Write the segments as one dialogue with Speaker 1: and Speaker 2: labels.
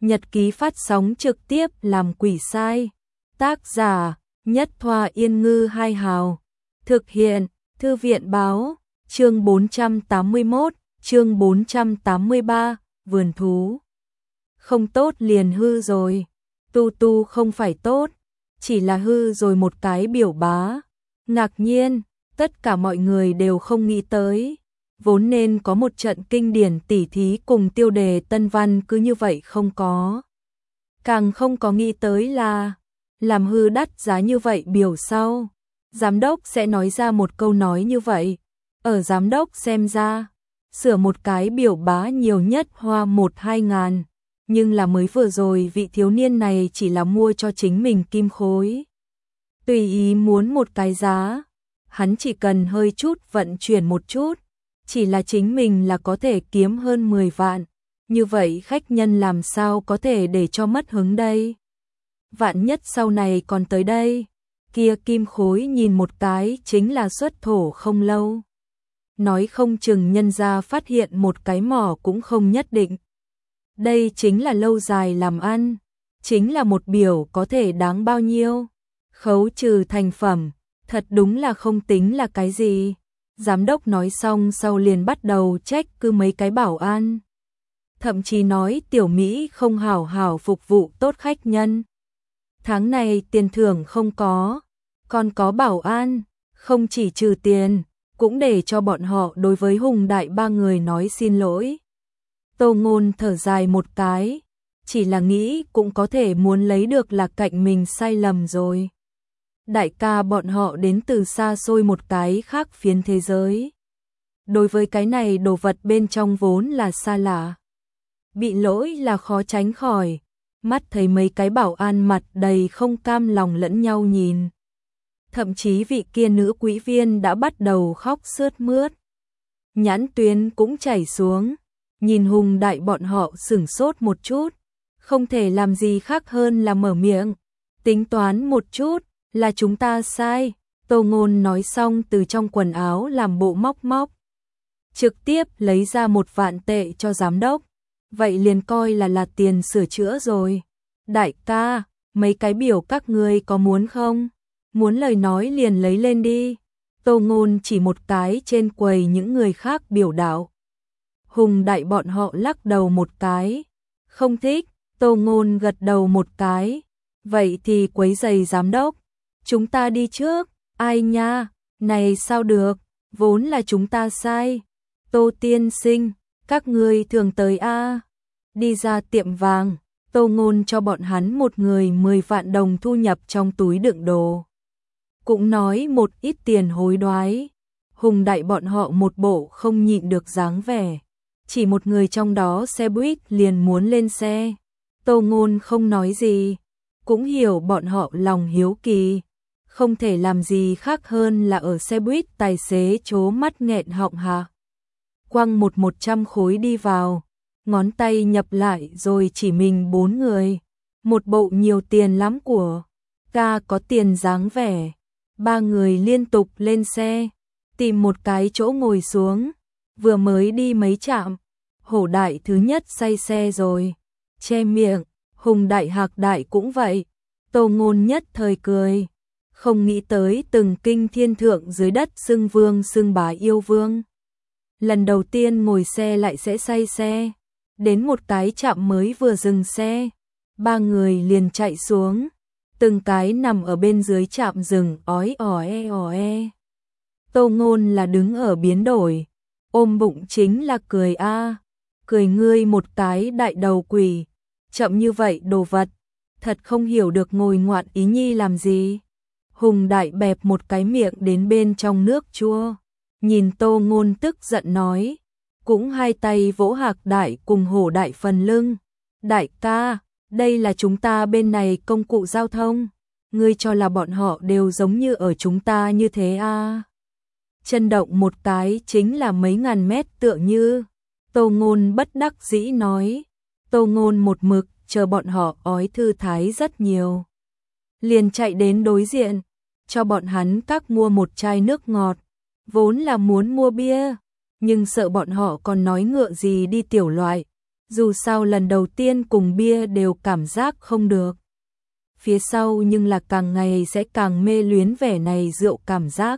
Speaker 1: Nhật ký phát sóng trực tiếp làm quỷ sai. Tác giả: Nhất Thoa Yên Ngư Hai Hào. Thực hiện: Thư viện báo. Chương 481, chương 483, vườn thú. Không tốt liền hư rồi. Tu không phải tốt, chỉ là hư rồi một cái biểu bá. Ngạc nhiên, tất cả mọi người đều không nghĩ tới. Vốn nên có một trận kinh điển tỉ thí cùng tiêu đề tân văn cứ như vậy không có. Càng không có nghĩ tới là làm hư đắt giá như vậy biểu sau. Giám đốc sẽ nói ra một câu nói như vậy. Ở giám đốc xem ra, sửa một cái biểu bá nhiều nhất hoa 1-2 ngàn. Nhưng là mới vừa rồi vị thiếu niên này chỉ là mua cho chính mình kim khối. Tùy ý muốn một cái giá, hắn chỉ cần hơi chút vận chuyển một chút, chỉ là chính mình là có thể kiếm hơn 10 vạn. Như vậy khách nhân làm sao có thể để cho mất hứng đây? Vạn nhất sau này còn tới đây, kia kim khối nhìn một cái chính là xuất thổ không lâu. Nói không chừng nhân gia phát hiện một cái mỏ cũng không nhất định. Đây chính là lâu dài làm ăn, chính là một biểu có thể đáng bao nhiêu. Khấu trừ thành phẩm, thật đúng là không tính là cái gì. Giám đốc nói xong sau liền bắt đầu trách cứ mấy cái bảo an. Thậm chí nói tiểu Mỹ không hảo hảo phục vụ tốt khách nhân. Tháng này tiền thưởng không có, còn có bảo an, không chỉ trừ tiền, cũng để cho bọn họ đối với Hùng Đại ba người nói xin lỗi. Tô Ngôn thở dài một cái, chỉ là nghĩ cũng có thể muốn lấy được là cạnh mình sai lầm rồi. Đại ca bọn họ đến từ xa xôi một cái khác phiến thế giới. Đối với cái này đồ vật bên trong vốn là xa lạ. Bị lỗi là khó tránh khỏi, mắt thấy mấy cái bảo an mặt đầy không cam lòng lẫn nhau nhìn. Thậm chí vị kia nữ quỹ viên đã bắt đầu khóc sướt mướt. Nhãn tuyến cũng chảy xuống, nhìn Hùng Đại bọn họ sửng sốt một chút, không thể làm gì khác hơn là mở miệng. Tính toán một chút, là chúng ta sai. Tô Ngôn nói xong từ trong quần áo làm bộ móc. Trực tiếp lấy ra 1 vạn tệ cho giám đốc. Vậy liền coi là tiền sửa chữa rồi. Đại ca, mấy cái biểu các ngươi có muốn không? Muốn lời nói liền lấy lên đi. Tô Ngôn chỉ một cái trên quầy những người khác biểu đạo. Hùng Đại bọn họ lắc đầu một cái. Không thích. Tô Ngôn gật đầu một cái. Vậy thì quấy giày giám đốc. Chúng ta đi trước. Ai nha, này sao được, vốn là chúng ta sai. Tô tiên sinh, các ngươi thường tới a. Đi ra tiệm vàng, Tô Ngôn cho bọn hắn một người 10 vạn đồng thu nhập trong túi đựng đồ. Cũng nói một ít tiền hối đoái. Hùng Đại bọn họ một bộ không nhịn được dáng vẻ. Chỉ một người trong đó xe buýt liền muốn lên xe. Tô Ngôn không nói gì, cũng hiểu bọn họ lòng hiếu kỳ. Không thể làm gì khác hơn là ở xe buýt tài xế trố mắt nghẹn họng hạ. Quăng 100 khối đi vào, ngón tay nhập lại rồi chỉ mình 4 người. Một bộ nhiều tiền lắm của. Ca có tiền dáng vẻ. 3 người liên tục lên xe, tìm một cái chỗ ngồi xuống. Vừa mới đi mấy trạm, Hổ Đại thứ nhất say xe rồi. Che miệng, Hùng Đại Hạc Đại cũng vậy. Tô Ngôn nhất thời cười. Không nghĩ tới từng kinh thiên thượng dưới đất xưng vương xưng bá yêu vương. Lần đầu tiên ngồi xe lại sẽ say xe. Đến một cái trạm mới vừa dừng xe, 3 người liền chạy xuống. Từng cái nằm ở bên dưới trạm dừng ói óe. Tô Ngôn là đứng ở biến đổi, ôm bụng chính là cười a. Cười ngươi một cái đại đầu quỷ, chậm như vậy đồ vật, thật không hiểu được ngồi ngoạn ý nhi làm gì. Hùng Đại bẹp một cái miệng đến bên trong nước chua, nhìn Tô Ngôn tức giận nói, cũng hai tay vỗ Hạc Đại cùng Hổ Đại phần lưng. Đại ca, đây là chúng ta bên này công cụ giao thông, ngươi cho là bọn họ đều giống như ở chúng ta như thế à? Chân động một cái chính là mấy ngàn mét tựa như. Tô Ngôn bất đắc dĩ nói. Tô Ngôn một mực chờ bọn họ ói thư thái rất nhiều, liền chạy đến đối diện, cho bọn hắn các mua một chai nước ngọt. Vốn là muốn mua bia, nhưng sợ bọn họ còn nói ngựa gì đi tiểu loại, Dù sao lần đầu tiên cùng bia đều cảm giác không được. Phía sau nhưng là càng ngày sẽ càng mê luyến vẻ này rượu cảm giác.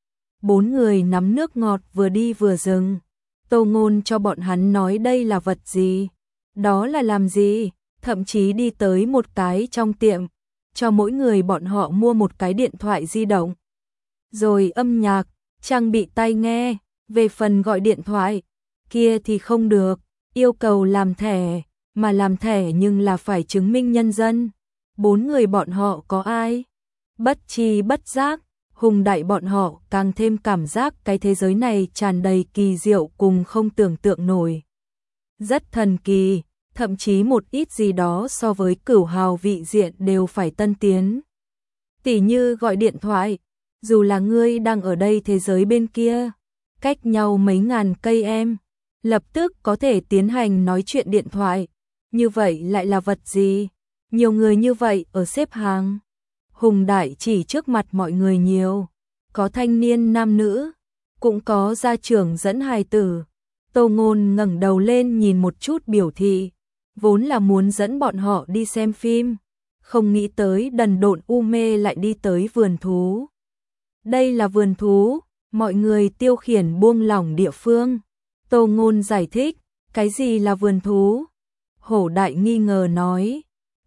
Speaker 1: 4 người nắm nước ngọt vừa đi vừa dừng. Tô Ngôn cho bọn hắn nói đây là vật gì, đó là làm gì, thậm chí đi tới một cái trong tiệm, cho mỗi người bọn họ mua một cái điện thoại di động. Rồi âm nhạc, trang bị tai nghe, về phần gọi điện thoại, kia thì không được, yêu cầu làm thẻ, mà làm thẻ nhưng là phải chứng minh nhân dân. 4 người bọn họ có ai? Bất tri bất giác, Hùng Đại bọn họ càng thêm cảm giác cái thế giới này tràn đầy kỳ diệu cùng không tưởng tượng nổi. Rất thần kỳ, thậm chí một ít gì đó so với Cửu Hào vị diện đều phải tân tiến. Tỉ như gọi điện thoại, dù là ngươi đang ở đây thế giới bên kia, cách nhau mấy ngàn cây em, lập tức có thể tiến hành nói chuyện điện thoại. Như vậy lại là vật gì? Nhiều người như vậy ở xếp hàng. Hùng Đại chỉ trước mặt mọi người nhiều, có thanh niên nam nữ, cũng có gia trưởng dẫn hài tử. Tô Ngôn ngẩng đầu lên nhìn một chút biểu thị, vốn là muốn dẫn bọn họ đi xem phim, không nghĩ tới đần độn u mê lại đi tới vườn thú. Đây là vườn thú, mọi người tiêu khiển buông lỏng địa phương. Tô Ngôn giải thích, cái gì là vườn thú? Hổ Đại nghi ngờ nói,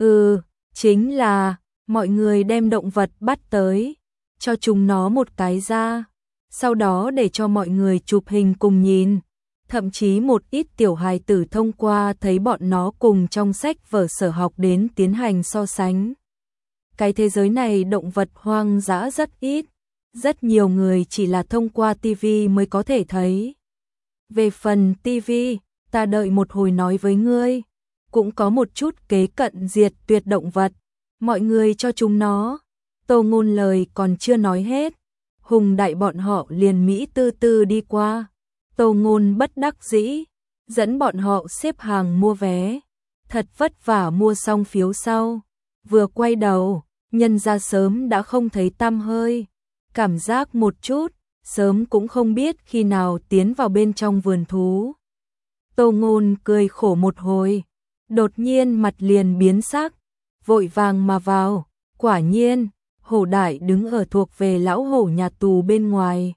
Speaker 1: chính là, mọi người đem động vật bắt tới, cho chúng nó một cái ra, sau đó để cho mọi người chụp hình cùng nhìn. Thậm chí một ít tiểu hài tử thông qua thấy bọn nó cùng trong sách vở sở học đến tiến hành so sánh. Cái thế giới này động vật hoang dã rất ít, rất nhiều người chỉ là thông qua TV mới có thể thấy. Về phần TV, ta đợi một hồi nói với ngươi, cũng có một chút kế cận diệt tuyệt động vật, mọi người cho chúng nó. Tô Ngôn lời còn chưa nói hết, Hùng Đại bọn họ liền Mỹ tư tư đi qua. Tô Ngôn bất đắc dĩ, dẫn bọn họ xếp hàng mua vé, thật vất vả mua xong phiếu sau, vừa quay đầu, nhân ra sớm đã không thấy tăm hơi, cảm giác một chút, sớm cũng không biết khi nào tiến vào bên trong vườn thú. Tô Ngôn cười khổ một hồi, đột nhiên mặt liền biến sắc, vội vàng mà vào, quả nhiên, Hổ Đại đứng ở thuộc về lão hổ nhà tù bên ngoài.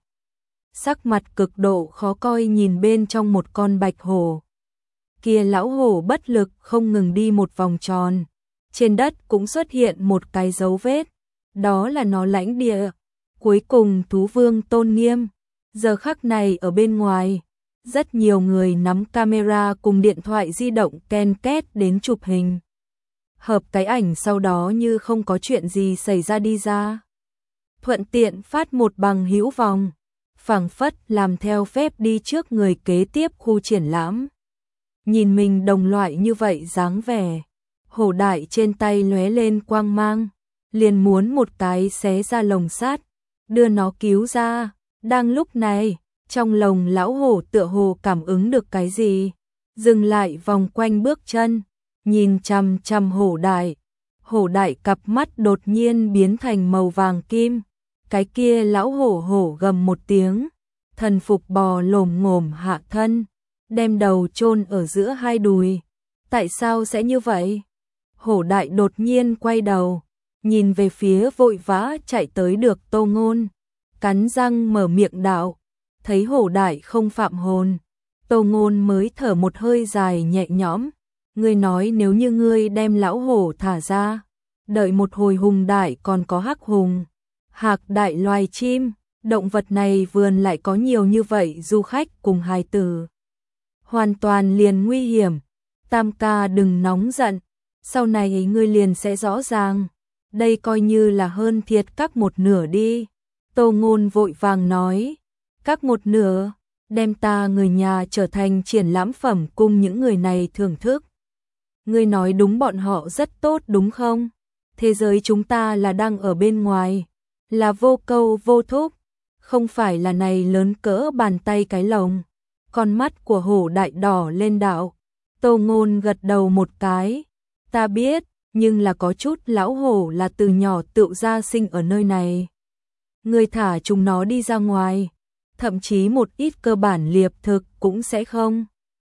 Speaker 1: Sắc mặt cực độ khó coi nhìn bên trong một con bạch hổ. Kia lão hổ bất lực không ngừng đi một vòng tròn. Trên đất cũng xuất hiện một cái dấu vết. Đó là nó lãnh địa. Cuối cùng thú vương tôn nghiêm. Giờ khắc này ở bên ngoài, rất nhiều người nắm camera cùng điện thoại di động ken két đến chụp hình. Hợp cái ảnh sau đó như không có chuyện gì xảy ra đi ra. Thuận tiện phát một bằng hữu vòng. Phảng phất làm theo phép đi trước người kế tiếp khu triển lãm. Nhìn mình đồng loại như vậy dáng vẻ, Hổ Đại trên tay lóe lên quang mang, liền muốn một cái xé ra lồng sắt, đưa nó cứu ra. Đang lúc này, trong lồng lão hổ tựa hồ cảm ứng được cái gì, dừng lại vòng quanh bước chân, nhìn chằm chằm Hổ Đại. Hổ Đại cặp mắt đột nhiên biến thành màu vàng kim. Cái kia lão hổ hổ gầm một tiếng, thần phục bò lồm ngồm hạ thân, đem đầu chôn ở giữa hai đùi. Tại sao sẽ như vậy? Hổ Đại đột nhiên quay đầu, nhìn về phía vội vã chạy tới được Tô Ngôn, cắn răng mở miệng đạo, thấy Hổ Đại không phạm hồn, Tô Ngôn mới thở một hơi dài nhẹ nhõm. Ngươi nói nếu như ngươi đem lão hổ thả ra, đợi một hồi Hùng Đại còn có Hắc Hùng, Hạc Đại loài chim, động vật này vườn lại có nhiều như vậy du khách cùng hài tử. Hoàn toàn liền nguy hiểm. Tam ca đừng nóng giận, sau này ngươi liền sẽ rõ ràng. Đây coi như là hơn thiệt các một nửa đi. Tô Ngôn vội vàng nói, các một nửa, đem ta người nhà trở thành triển lãm phẩm cùng những người này thưởng thức. Ngươi nói đúng bọn họ rất tốt đúng không? Thế giới chúng ta là đang ở bên ngoài, là vô câu vô thúc, không phải là này lớn cỡ bàn tay cái lồng. Con mắt của Hổ Đại đỏ lên đạo. Tô Ngôn gật đầu một cái, ta biết, nhưng là có chút lão hổ là từ nhỏ tự ra sinh ở nơi này. Người thả chúng nó đi ra ngoài, thậm chí một ít cơ bản liệp thực cũng sẽ không.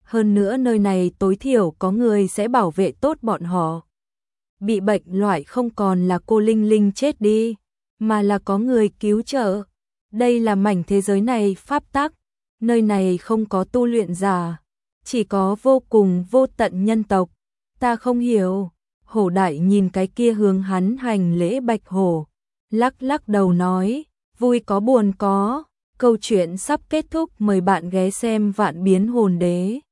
Speaker 1: hơn nữa nơi này tối thiểu có người sẽ bảo vệ tốt bọn họ. Bị bệnh loại không còn là cô Linh Linh chết đi, mà là có người cứu trợ. Đây là mảnh thế giới này pháp tắc, nơi này không có tu luyện giả, chỉ có vô cùng vô tận nhân tộc. Ta không hiểu. Hổ Đại nhìn cái kia hướng hắn hành lễ Bạch Hổ, lắc lắc đầu nói, vui có buồn có, câu chuyện sắp kết thúc, mời bạn ghé xem Vạn Biến Hồn Đế.